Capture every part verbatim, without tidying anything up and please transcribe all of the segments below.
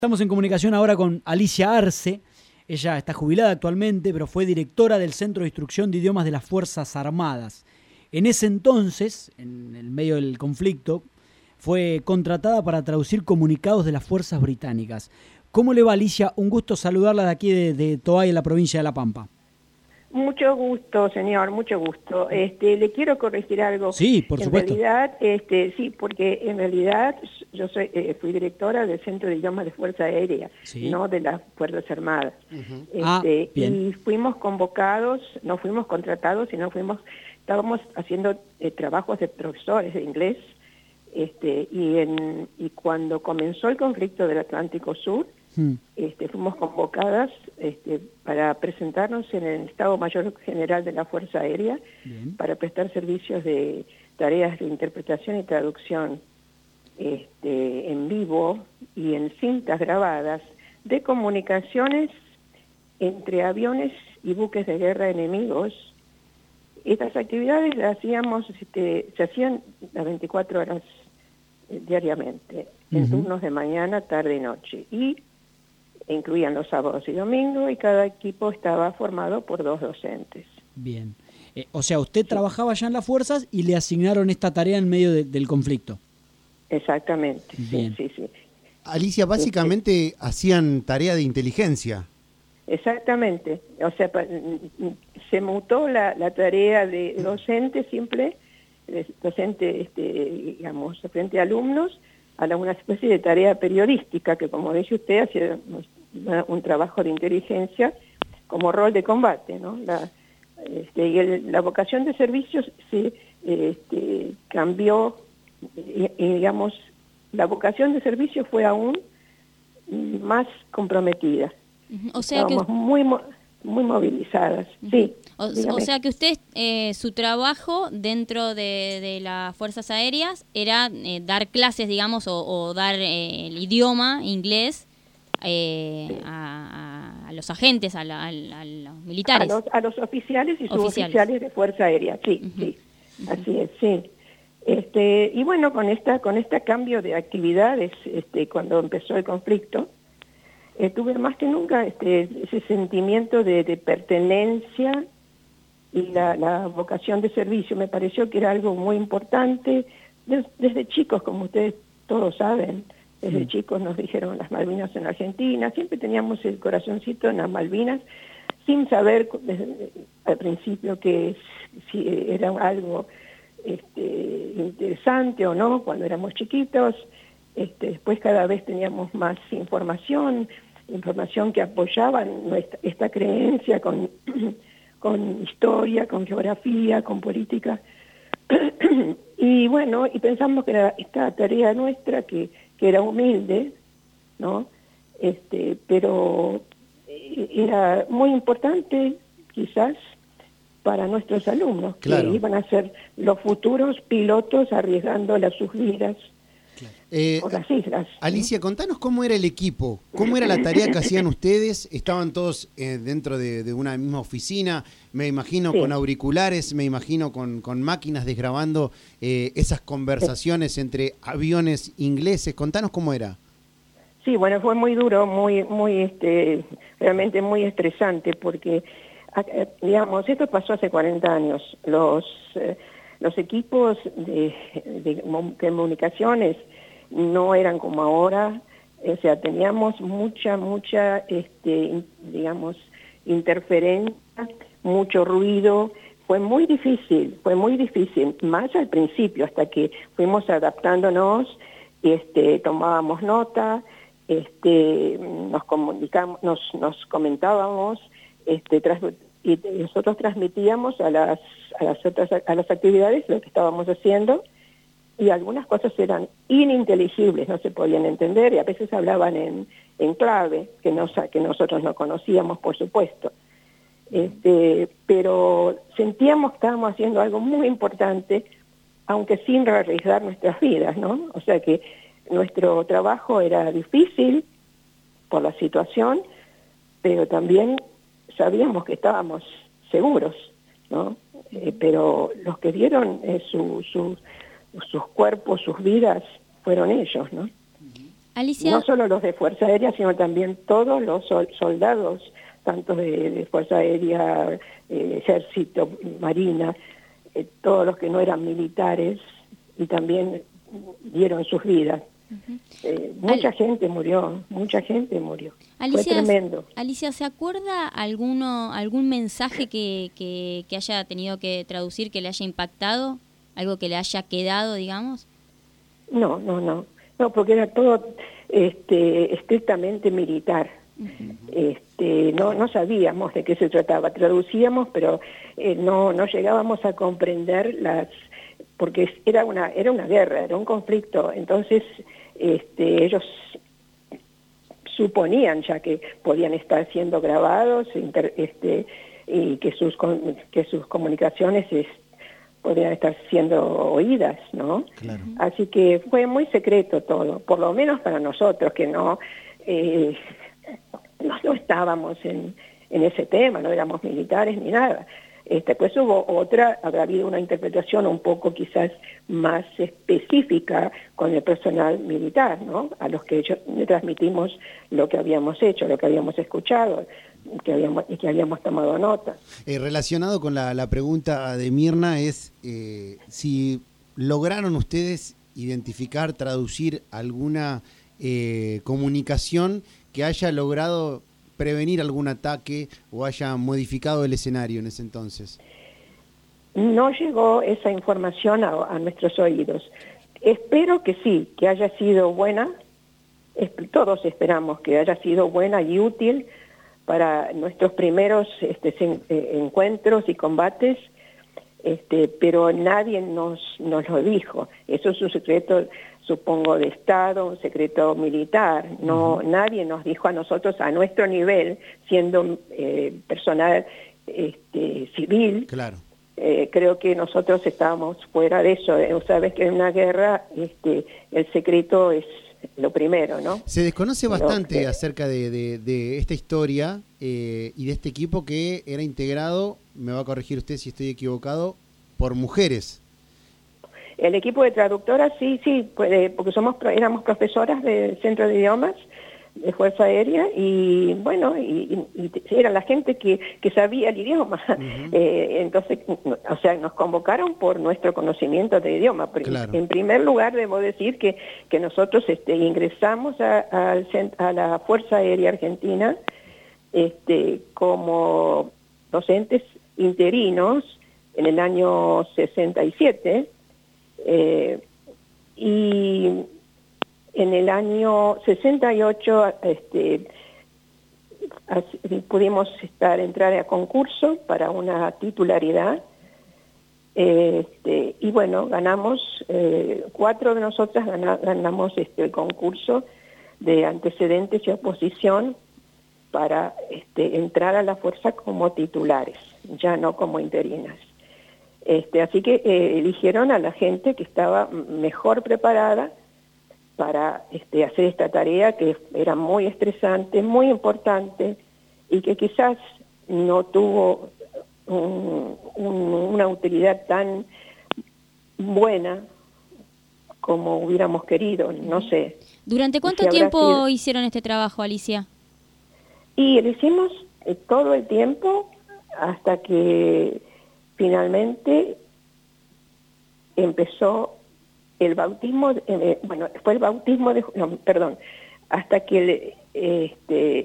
Estamos en comunicación ahora con Alicia Arce. Ella está jubilada actualmente, pero fue directora del Centro de Instrucción de Idiomas de las Fuerzas Armadas. En ese entonces, en el medio del conflicto, fue contratada para traducir comunicados de las fuerzas británicas. ¿Cómo le va, Alicia? Un gusto saludarla de aquí de, de Toay, en la provincia de La Pampa. Mucho gusto, señor, mucho gusto. Este, le quiero corregir algo. Sí, por en supuesto. realidad, este, sí, porque en realidad yo soy, eh, fui directora del Centro de Idiomas de Fuerza Aérea, Sí. no de las Fuerzas Armadas. Uh-huh. Este, Ah, bien. Y fuimos convocados, no fuimos contratados, sino fuimos, estábamos haciendo eh, trabajos de profesores de inglés. Este, y, en, y cuando comenzó el conflicto del Atlántico Sur, Hmm. Este, fuimos convocadas este, para presentarnos en el Estado Mayor General de la Fuerza Aérea. Bien. Para prestar servicios de tareas de interpretación y traducción este, en vivo y en cintas grabadas de comunicaciones entre aviones y buques de guerra enemigos. Estas actividades las hacíamos, este, se hacían las veinticuatro horas eh, diariamente, uh-huh. en turnos de mañana, tarde y noche. Y incluían los sábados y domingos, y cada equipo estaba formado por dos docentes. Bien. Eh, o sea, usted sí. trabajaba ya en las fuerzas y le asignaron esta tarea en medio de, del conflicto. Exactamente. Bien. Sí, sí, sí. Alicia, básicamente este, hacían tarea de inteligencia. Exactamente. O sea, se mutó la, la tarea de docente simple, de docente, este, digamos, frente a alumnos, a la, una especie de tarea periodística que, como dice usted, hacía una, un trabajo de inteligencia como rol de combate, ¿no? La, este, y el, la vocación de servicios se este, cambió, y, y digamos, la vocación de servicio fue aún más comprometida. O sea Estábamos que... muy, muy movilizadas, uh-huh. sí. O, o sea que usted, eh, su trabajo dentro de, de las Fuerzas Aéreas era eh, dar clases, digamos, o, o dar eh, el idioma inglés eh, sí. a, a los agentes, a, la, a, a los militares. A los, a los oficiales y oficiales. suboficiales de Fuerza Aérea, sí, uh-huh. sí, uh-huh. así es, sí. Este, y bueno, con esta con este cambio de actividades, este, cuando empezó el conflicto, eh, tuve más que nunca este, ese sentimiento de, de pertenencia y la, la vocación de servicio. Me pareció que era algo muy importante. Des, desde chicos, como ustedes todos saben, desde sí. chicos nos dijeron las Malvinas en Argentina, siempre teníamos el corazoncito en las Malvinas, sin saber desde, al principio que si era algo este, interesante o no, cuando éramos chiquitos. Este, después cada vez teníamos más información, información que apoyaba nuestra, esta creencia con... con historia, con geografía, con política. Y bueno, y pensamos que era esta tarea nuestra, que, que era humilde, ¿no? Este, pero era muy importante, quizás, para nuestros alumnos, claro. que iban a ser los futuros pilotos arriesgando las sus vidas. Eh, por las islas. Alicia, ¿no? Contanos cómo era el equipo, cómo era la tarea que hacían ustedes. Estaban todos eh, dentro de, de una misma oficina, me imagino sí. con auriculares, me imagino con, con máquinas desgrabando eh, esas conversaciones sí. entre aviones ingleses. Contanos cómo era. Sí, bueno, fue muy duro, muy, muy, este, realmente muy estresante, porque, digamos, esto pasó hace cuarenta años. Los, eh, los equipos de, de comunicaciones no eran como ahora, o sea, teníamos mucha, mucha, este, digamos, interferencia, mucho ruido. Fue muy difícil, fue muy difícil, más al principio, hasta que fuimos adaptándonos, este, tomábamos nota, este, nos comunicamos, nos, nos comentábamos, este, tras, y nosotros transmitíamos a las, a las otras, a las actividades lo que estábamos haciendo. Y algunas cosas eran ininteligibles, no se podían entender, y a veces hablaban en, en clave, que, no, que nosotros no conocíamos, por supuesto. Este, pero sentíamos que estábamos haciendo algo muy importante, aunque sin arriesgar nuestras vidas, ¿no? O sea que nuestro trabajo era difícil por la situación, pero también sabíamos que estábamos seguros, ¿no? Eh, pero los que dieron eh, su... su sus cuerpos, sus vidas, fueron ellos, ¿no? Alicia. No solo los de Fuerza Aérea, sino también todos los sol soldados, tanto de, de Fuerza Aérea, eh, Ejército, Marina, eh, todos los que no eran militares, y también dieron sus vidas. Uh-huh. eh, mucha Al gente murió, mucha gente murió. Alicia, Fue tremendo. Alicia, ¿se acuerda alguno, algún mensaje que, que, que haya tenido que traducir, que le haya impactado? ¿Algo que le haya quedado, digamos? No, no, no. No, porque era todo este, estrictamente militar. Uh-huh. este, no, no sabíamos de qué se trataba. Traducíamos, pero eh, no, no llegábamos a comprender las... porque era una, era una guerra, era un conflicto. Entonces, este, ellos suponían ya que podían estar siendo grabados inter, este, y que sus, que sus comunicaciones es, podrían estar siendo oídas, ¿no? Claro. Así que fue muy secreto todo, por lo menos para nosotros, que no, eh, no, no estábamos en, en ese tema, no éramos militares ni nada. Este, pues hubo otra, habrá habido una interpretación un poco quizás más específica con el personal militar, ¿no? A los que ellos, le transmitimos lo que habíamos hecho, lo que habíamos escuchado, que habíamos, y que habíamos tomado nota. Eh, relacionado con la, la pregunta de Mirna es eh, si lograron ustedes identificar, traducir alguna eh, comunicación que haya logrado prevenir algún ataque o haya modificado el escenario en ese entonces. No llegó esa información a, a nuestros oídos. Espero que sí, que haya sido buena. Todos esperamos que haya sido buena y útil para nuestros primeros este, encuentros y combates, este, pero nadie nos, nos lo dijo. Eso es un secreto, supongo, de Estado, un secreto militar. No, uh-huh. Nadie nos dijo a nosotros, a nuestro nivel, siendo eh, personal este, civil. Claro. Eh, creo que nosotros estábamos fuera de eso. Eh, Sabes que en una guerra este, el secreto es lo primero, ¿no? Se desconoce bastante Pero, eh, acerca de, de, de esta historia eh, y de este equipo que era integrado, me va a corregir usted si estoy equivocado, por mujeres. El equipo de traductoras, sí, sí, porque somos éramos profesoras del Centro de Idiomas de Fuerza Aérea y, bueno, y, y, y era la gente que, que sabía el idioma. Uh-huh. eh, entonces, o sea, nos convocaron por nuestro conocimiento de idioma. Claro. En primer lugar, debo decir que, que nosotros este, ingresamos a, a, a la Fuerza Aérea Argentina este, como docentes interinos en el año sesenta y siete, eh, y en el año sesenta y ocho este, así, pudimos estar, entrar a concurso para una titularidad, eh, este, y bueno, ganamos, eh, cuatro de nosotras gana, ganamos este, el concurso de antecedentes y oposición para este, entrar a la fuerza como titulares, ya no como interinas. Este, así que eh, eligieron a la gente que estaba mejor preparada para este, hacer esta tarea que era muy estresante, muy importante y que quizás no tuvo un, un, una utilidad tan buena como hubiéramos querido, no sé. ¿Durante cuánto si tiempo sido... hicieron este trabajo, Alicia? Y lo hicimos eh, todo el tiempo hasta que finalmente empezó el bautismo, eh, bueno, fue el bautismo de, no, perdón, hasta que el, este,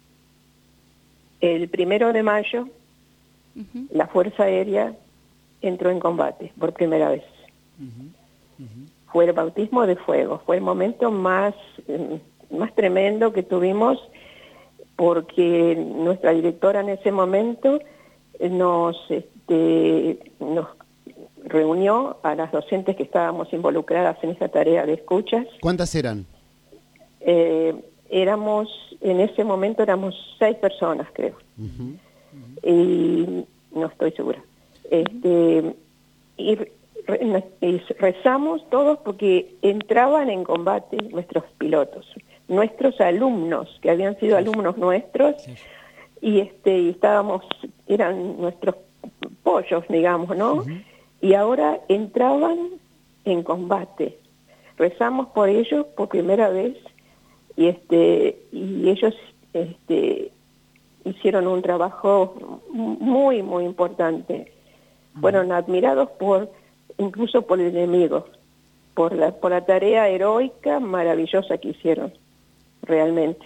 el primero de mayo uh-huh. la Fuerza Aérea entró en combate por primera vez. Uh-huh. Uh-huh. Fue el bautismo de fuego, fue el momento más, más tremendo que tuvimos porque nuestra directora en ese momento nos, este, nos reunió a las docentes que estábamos involucradas en esta tarea de escuchas. ¿Cuántas eran? Eh, éramos, en ese momento éramos seis personas, creo. Uh-huh. Uh-huh. Y no estoy segura. Este, y, re, y rezamos todos porque entraban en combate nuestros pilotos, nuestros alumnos, que habían sido alumnos nuestros, sí. y este y estábamos, eran nuestros pollos, digamos, ¿no? Uh-huh. Y ahora entraban en combate. Rezamos por ellos por primera vez y este y ellos este hicieron un trabajo muy muy importante. Fueron admirados por incluso por el enemigo, por la por la tarea heroica maravillosa que hicieron realmente.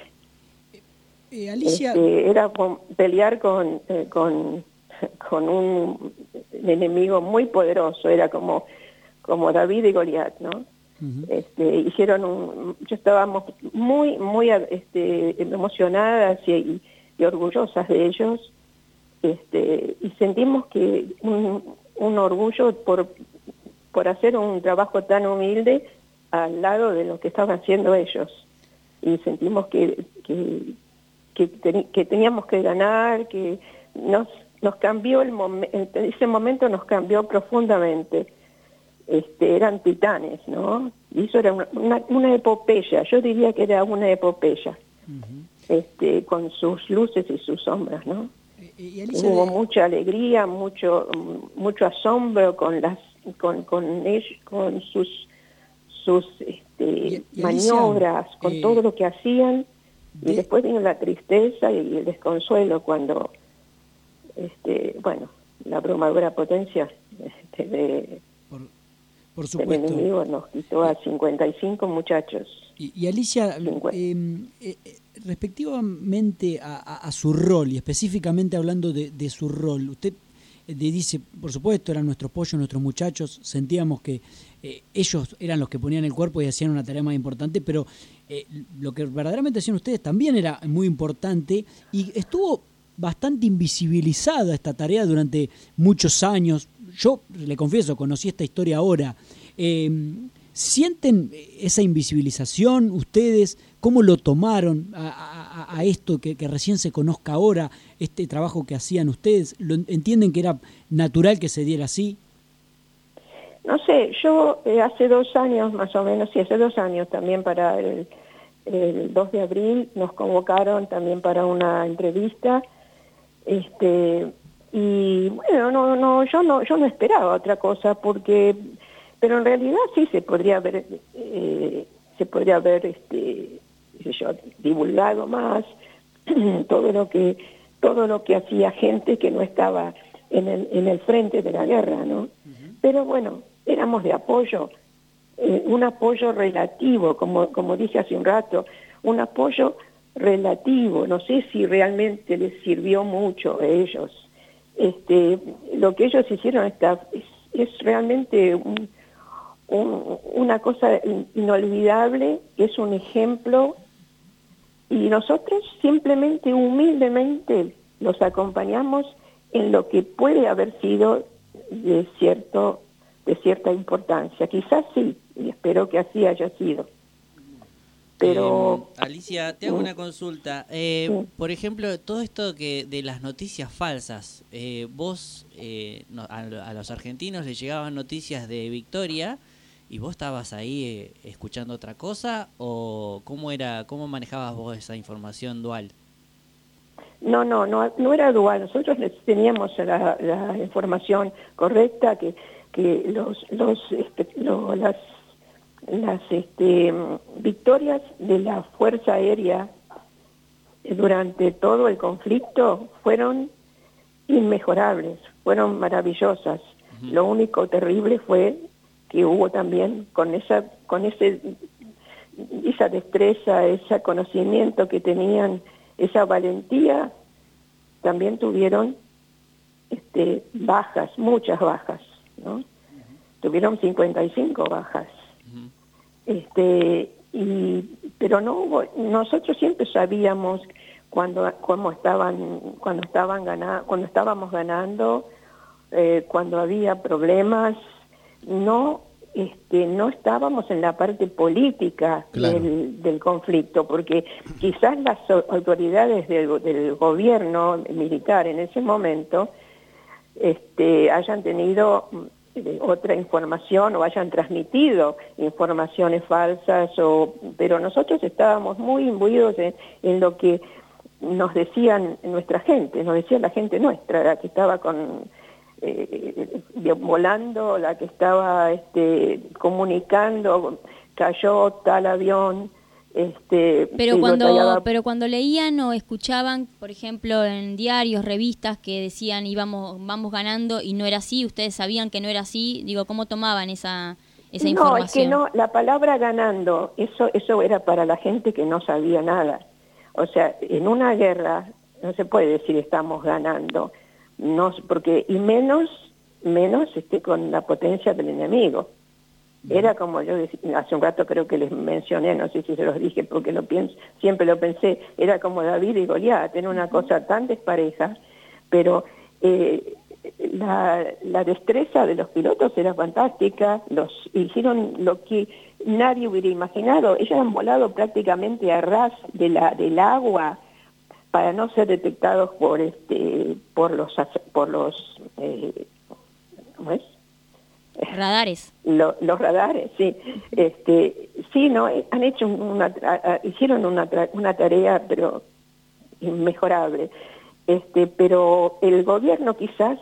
Eh, Alicia, este, era con, pelear con eh, con con un enemigo muy poderoso, era como como David y Goliat, ¿no? Uh-huh. Este, hicieron un, yo estábamos muy muy este, emocionadas y, y orgullosas de ellos, este, y sentimos que un, un orgullo por por hacer un trabajo tan humilde al lado de lo que estaban haciendo ellos, y sentimos que que, que, ten, que teníamos que ganar, que nos nos cambió el momento, ese momento nos cambió profundamente. Este, eran titanes, ¿no? Y eso era una, una, una epopeya, yo diría que era una epopeya, uh-huh. este, con sus luces y sus sombras, ¿no? Y, y hubo de... mucha alegría, mucho mucho asombro con las con con ellos, con sus sus este, y, y maniobras, Alicia, con eh, todo lo que hacían, de... y después vino la tristeza y el desconsuelo cuando este, bueno, la abrumadora potencia este, de Por... Por supuesto. El enemigo nos quitó a cincuenta y cinco muchachos. Y, y Alicia, eh, eh, respectivamente a, a, a su rol, y específicamente hablando de, de su rol, usted eh, dice, por supuesto, eran nuestros pollos, nuestros muchachos, sentíamos que eh, ellos eran los que ponían el cuerpo y hacían una tarea más importante, pero eh, lo que verdaderamente hacían ustedes también era muy importante, y estuvo bastante invisibilizada esta tarea durante muchos años. Yo, le confieso, conocí esta historia ahora. Eh, ¿Sienten esa invisibilización ustedes? ¿Cómo lo tomaron a, a, a esto que, que recién se conozca ahora, este trabajo que hacían ustedes? ¿Lo entienden que era natural que se diera así? No sé, yo eh, hace dos años más o menos, sí, hace dos años también para el, el dos de abril nos convocaron también para una entrevista. Este... Y bueno, no, no, yo no, yo no esperaba otra cosa, porque, pero en realidad sí se podría haber, eh, se podría haber, este, qué sé yo, divulgado más todo lo que, todo lo que hacía gente que no estaba en el, en el frente de la guerra, ¿no? Uh-huh. Pero bueno, éramos de apoyo, eh, un apoyo relativo, como, como dije hace un rato, un apoyo relativo. No sé si realmente les sirvió mucho a ellos. Este, lo que ellos hicieron está, es, es realmente un, un, una cosa inolvidable, es un ejemplo, y nosotros simplemente, humildemente, los acompañamos en lo que puede haber sido de cierto, de cierta importancia. Quizás sí, y espero que así haya sido. Pero eh, Alicia, te hago una consulta. Eh, sí. Por ejemplo, todo esto que de las noticias falsas, eh, vos eh, no, a, a los argentinos les llegaban noticias de victoria y vos estabas ahí eh, escuchando otra cosa, o cómo era, cómo manejabas vos esa información dual. No, no, no, no era dual. Nosotros teníamos la, la información correcta, que que los los, este, los las las este, victorias de la Fuerza Aérea durante todo el conflicto fueron inmejorables, fueron maravillosas. Uh-huh. Lo único terrible fue que hubo también con esa con ese esa destreza, ese conocimiento que tenían, esa valentía, también tuvieron este, bajas, muchas bajas, ¿no? Uh-huh. Tuvieron cincuenta y cinco bajas. Este, y, pero no hubo, nosotros siempre sabíamos cuando cómo estaban, cuando estaban ganando, cuando estábamos ganando, eh, cuando había problemas, no, este, no estábamos en la parte política claro. del, del conflicto, porque quizás las autoridades del, del gobierno militar en ese momento, este, hayan tenido otra información o hayan transmitido informaciones falsas, o pero nosotros estábamos muy imbuidos en, en lo que nos decían nuestra gente, nos decía la gente nuestra, la que estaba con eh, volando, la que estaba este, comunicando, cayó tal avión, Este, pero sí, cuando batallaba... pero cuando leían o escuchaban, por ejemplo, en diarios, revistas que decían íbamos vamos ganando y no era así, ustedes sabían que no era así, digo, ¿cómo tomaban esa esa no, información? es que no, la palabra ganando, eso eso era para la gente que no sabía nada. O sea, en una guerra no se puede decir estamos ganando, no, porque y menos menos este con la potencia del enemigo. Era como yo decía, hace un rato creo que les mencioné, no sé si se los dije porque lo pienso, siempre lo pensé, era como David y Goliat, era una cosa tan despareja, pero eh, la, la destreza de los pilotos era fantástica, los hicieron lo que nadie hubiera imaginado, ellos han volado prácticamente a ras de la, del agua para no ser detectados por este por los por los eh, ¿cómo es? Radares. Lo, los radares, sí. Este, sí, no, han hecho una, hicieron una, una tarea, pero inmejorable. Este, pero el gobierno quizás,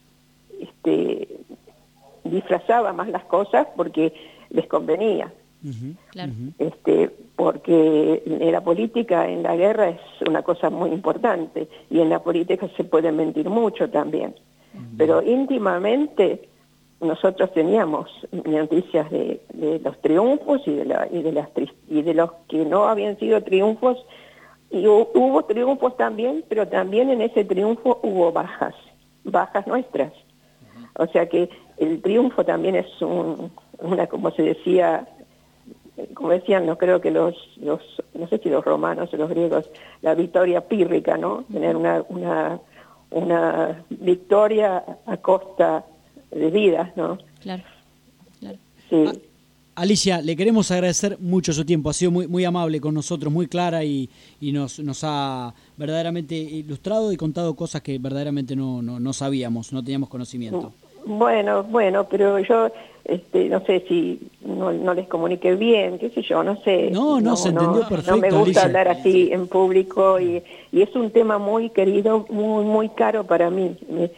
este, disfrazaba más las cosas porque les convenía. Uh-huh, claro. Este, porque en la política, en la guerra es una cosa muy importante y en la política se puede mentir mucho también. Uh-huh. Pero íntimamente nosotros teníamos noticias de, de los triunfos y de, la, y, de las, y de los que no habían sido triunfos, y hubo triunfos también, pero también en ese triunfo hubo bajas, bajas nuestras. O sea que el triunfo también es un, una, como se decía, como decían, no creo que los, los, no sé si los romanos o los griegos, la victoria pírrica, ¿no? Tener una, una, una victoria a costa de vidas, ¿no? Claro, claro. Sí. Ah, Alicia, le queremos agradecer mucho su tiempo, ha sido muy muy amable con nosotros, muy clara y, y nos nos ha verdaderamente ilustrado y contado cosas que verdaderamente no no, no sabíamos, no teníamos conocimiento. Bueno, bueno, pero yo este, no sé si no, no les comuniqué bien, qué sé yo, no sé. No, no, no se entendió no, perfecto, no me gusta Alicia. hablar así en público y, y es un tema muy querido, muy muy caro para mí. Me,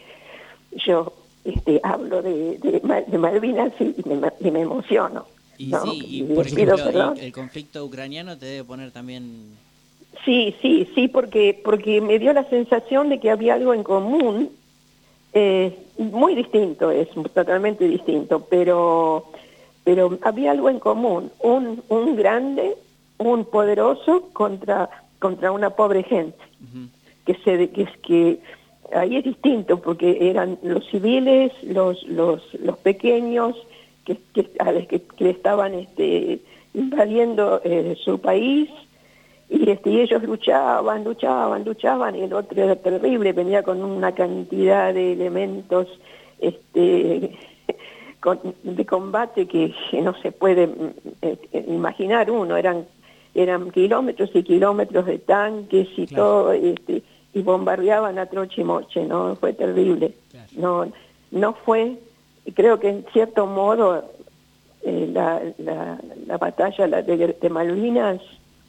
yo este, hablo de, de, de Malvinas y me, y me emociono. Y ¿no? sí, y, y por pido ejemplo, perdón. el, el conflicto ucraniano te debe poner también... Sí, sí, sí, porque porque me dio la sensación de que había algo en común, eh, muy distinto, es totalmente distinto, pero pero había algo en común, un un grande, un poderoso contra contra una pobre gente, uh-huh. que se que es que ahí es distinto porque eran los civiles, los los los pequeños que que, a los que, que estaban este invadiendo eh, su país. Y, este, y ellos luchaban, luchaban, luchaban, y el otro era terrible, venía con una cantidad de elementos este, con, de combate que, que no se puede eh, imaginar uno, eran eran kilómetros y kilómetros de tanques y claro. todo, este, y bombardeaban a troche y moche, ¿no? Fue terrible. Claro. No, no fue, creo que en cierto modo eh, la, la, la batalla la de, de Malvinas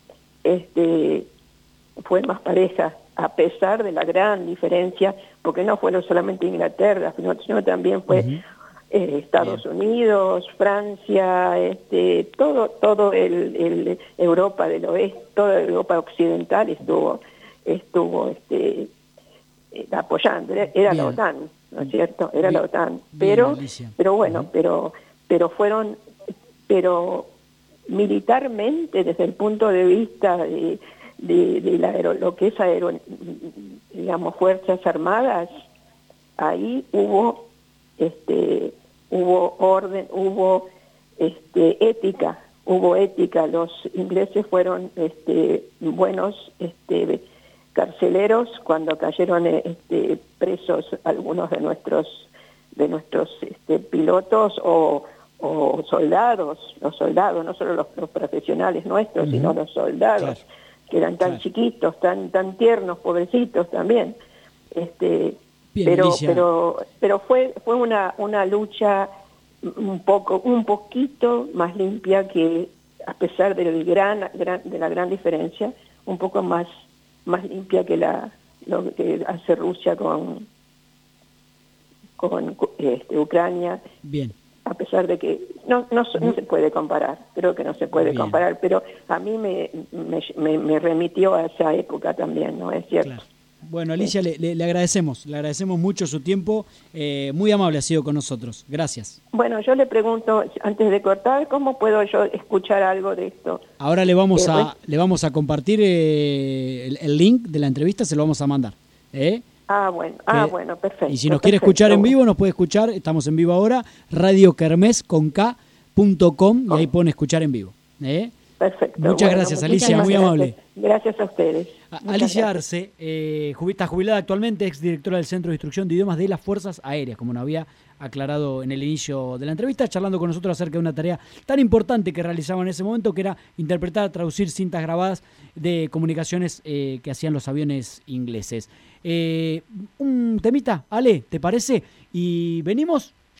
este fue más pareja, a pesar de la gran diferencia, porque no fueron solamente Inglaterra, sino, sino también fue uh-huh. eh, Estados Bien. Unidos, Francia, este, todo todo el, el Europa del oeste, toda Europa occidental estuvo estuvo este eh, apoyando, era, era la OTAN, ¿no es cierto? Era Bien. la OTAN, pero Bien, pero bueno, uh-huh. pero pero fueron pero militarmente, desde el punto de vista de, de, de la aero, lo que es aero, digamos fuerzas armadas, ahí hubo este hubo orden, hubo este ética, hubo ética. Los ingleses fueron este buenos este carceleros cuando cayeron este presos algunos de nuestros de nuestros este pilotos o o soldados, los soldados, no solo los, los profesionales nuestros, uh-huh. sino los soldados, claro. que eran tan claro. chiquitos, tan tan tiernos, pobrecitos también. Este, Bien, pero Alicia. pero pero fue fue una una lucha un poco un poquito más limpia que, a pesar del gran, gran de la gran diferencia, un poco más más limpia que la lo que hace Rusia con con este, Ucrania. Bien. a pesar de que no, no, no se puede comparar, creo que no se puede Bien. comparar, pero a mí me, me, me, me remitió a esa época también, ¿no es cierto? Claro. Bueno, Alicia, le, le, le agradecemos, le agradecemos mucho su tiempo, eh, muy amable ha sido con nosotros, gracias. Bueno, yo le pregunto, antes de cortar, ¿cómo puedo yo escuchar algo de esto? Ahora le vamos Eh, a pues- le vamos a compartir eh, el, el link de la entrevista, se lo vamos a mandar. ¿eh? Ah, bueno, ah, Que- bueno, perfecto. Y si nos quiere perfecto, escuchar en bueno. vivo, nos puede escuchar, estamos en vivo ahora, radio kermés con K punto com y ahí pueden escuchar en vivo. ¿eh? Perfecto. Muchas bueno, gracias, muchísimas Alicia, muy gracias. amable. Gracias a ustedes. A- Muchas Alicia gracias. Arce, eh, jubi- está jubilada actualmente, ex directora del Centro de Instrucción de Idiomas de las Fuerzas Aéreas, como nos había aclarado en el inicio de la entrevista, charlando con nosotros acerca de una tarea tan importante que realizaba en ese momento, que era interpretar, traducir cintas grabadas de comunicaciones eh, que hacían los aviones ingleses. Eh, un temita, Ale, ¿te parece? Y venimos